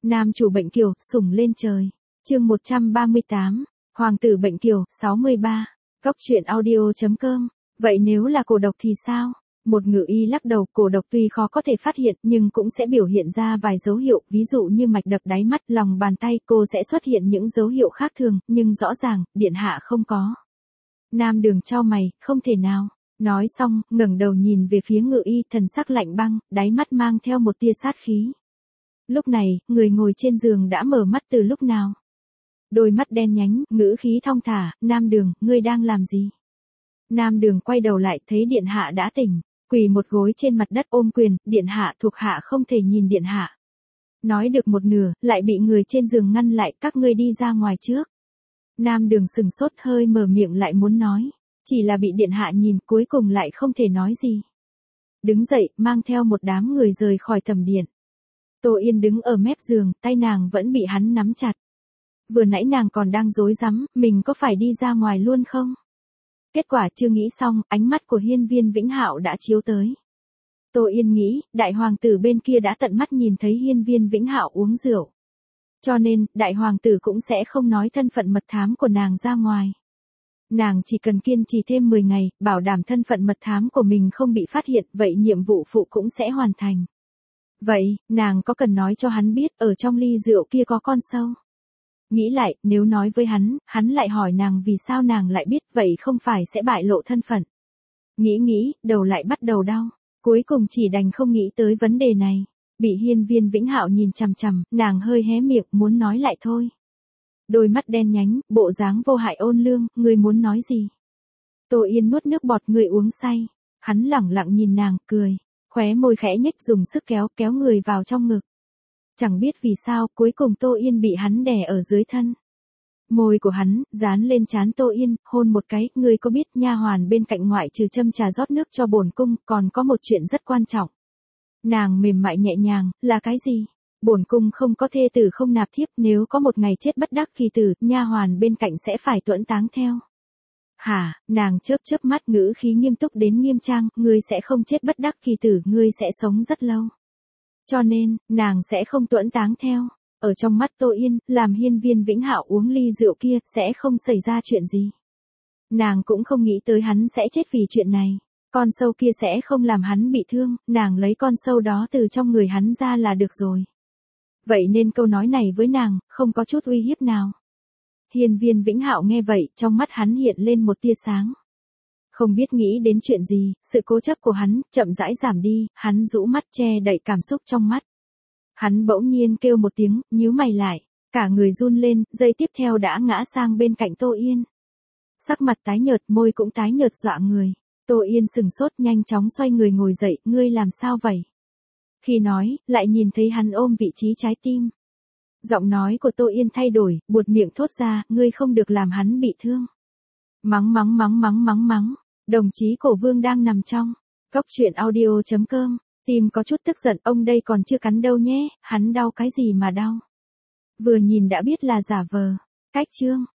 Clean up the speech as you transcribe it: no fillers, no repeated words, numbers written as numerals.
Nam chủ bệnh kiều, sủng lên trời. Chương 138, Hoàng tử bệnh kiều, 63. Cốc truyện audio.com. Vậy nếu là cổ độc thì sao? Một ngự y lắc đầu, cổ độc tuy khó có thể phát hiện nhưng cũng sẽ biểu hiện ra vài dấu hiệu, ví dụ như mạch đập đáy mắt, lòng bàn tay, cô sẽ xuất hiện những dấu hiệu khác thường, nhưng rõ ràng, điện hạ không có. Nam Đường chau mày, không thể nào. Nói xong, ngẩng đầu nhìn về phía ngự y, thần sắc lạnh băng, đáy mắt mang theo một tia sát khí. Lúc này, người ngồi trên giường đã mở mắt từ lúc nào? Đôi mắt đen nhánh, ngữ khí thong thả, Nam Đường, ngươi đang làm gì? Nam Đường quay đầu lại, thấy điện hạ đã tỉnh, quỳ một gối trên mặt đất ôm quyền, điện hạ, thuộc hạ không thể nhìn điện hạ. Nói được một nửa, lại bị người trên giường ngăn lại, các ngươi đi ra ngoài trước. Nam Đường sừng sốt, hơi mở miệng lại muốn nói, chỉ là bị điện hạ nhìn, cuối cùng lại không thể nói gì. Đứng dậy, mang theo một đám người rời khỏi tầm điện. Tô Yên đứng ở mép giường, tay nàng vẫn bị hắn nắm chặt. Vừa nãy nàng còn đang rối rắm, mình có phải đi ra ngoài luôn không? Kết quả chưa nghĩ xong, ánh mắt của Hiên Viên Vĩnh Hạo đã chiếu tới. Tô Yên nghĩ, đại hoàng tử bên kia đã tận mắt nhìn thấy Hiên Viên Vĩnh Hạo uống rượu. Cho nên, đại hoàng tử cũng sẽ không nói thân phận mật thám của nàng ra ngoài. Nàng chỉ cần kiên trì thêm 10 ngày, bảo đảm thân phận mật thám của mình không bị phát hiện, vậy nhiệm vụ phụ cũng sẽ hoàn thành. Vậy, nàng có cần nói cho hắn biết, ở trong ly rượu kia có con sâu? Nghĩ lại, nếu nói với hắn lại hỏi nàng vì sao nàng lại biết, vậy không phải sẽ bại lộ thân phận. Nghĩ, đầu lại bắt đầu đau, cuối cùng chỉ đành không nghĩ tới vấn đề này. Bị Hiên Viên Vĩnh Hạo nhìn chằm chằm, nàng hơi hé miệng, muốn nói lại thôi. Đôi mắt đen nhánh, bộ dáng vô hại ôn lương, ngươi muốn nói gì? Tô Yên nuốt nước bọt, ngươi uống say. Hắn lẳng lặng nhìn nàng, cười, khóe môi khẽ nhếch, dùng sức kéo người vào trong ngực. Chẳng biết vì sao, cuối cùng Tô Yên bị hắn đè ở dưới thân. Môi của hắn, dán lên trán Tô Yên, hôn một cái, ngươi có biết nha hoàn bên cạnh ngoại trừ châm trà rót nước cho bổn cung, còn có một chuyện rất quan trọng. Nàng mềm mại nhẹ nhàng, là cái gì? Bổn cung không có thê tử không nạp thiếp, nếu có một ngày chết bất đắc kỳ tử, nha hoàn bên cạnh sẽ phải tuẫn táng theo. Hả, nàng chớp mắt, ngữ khí nghiêm túc đến nghiêm trang, ngươi sẽ không chết bất đắc kỳ tử, ngươi sẽ sống rất lâu. Cho nên, nàng sẽ không tuẫn táng theo. Ở trong mắt Tô Yên, làm Hiên Viên Vĩnh Hạo uống ly rượu kia, sẽ không xảy ra chuyện gì. Nàng cũng không nghĩ tới hắn sẽ chết vì chuyện này. Con sâu kia sẽ không làm hắn bị thương, nàng lấy con sâu đó từ trong người hắn ra là được rồi. Vậy nên câu nói này với nàng, không có chút uy hiếp nào. Hiên Viên Vĩnh Hạo nghe vậy, trong mắt hắn hiện lên một tia sáng. Không biết nghĩ đến chuyện gì, sự cố chấp của hắn, chậm rãi giảm đi, hắn rũ mắt che đậy cảm xúc trong mắt. Hắn bỗng nhiên kêu một tiếng, nhíu mày lại, cả người run lên, giây tiếp theo đã ngã sang bên cạnh Tô Yên. Sắc mặt tái nhợt, môi cũng tái nhợt dọa người. Tô Yên sừng sốt, nhanh chóng xoay người ngồi dậy, ngươi làm sao vậy? Khi nói, lại nhìn thấy hắn ôm vị trí trái tim. Giọng nói của Tô Yên thay đổi, buột miệng thốt ra, ngươi không được làm hắn bị thương. Mắng. Đồng chí Cổ Vương đang nằm trong cốc truyện audio.com. Tim có chút tức giận, ông đây còn chưa cắn đâu nhé, hắn đau cái gì mà đau. Vừa nhìn đã biết là giả vờ. Cách chương.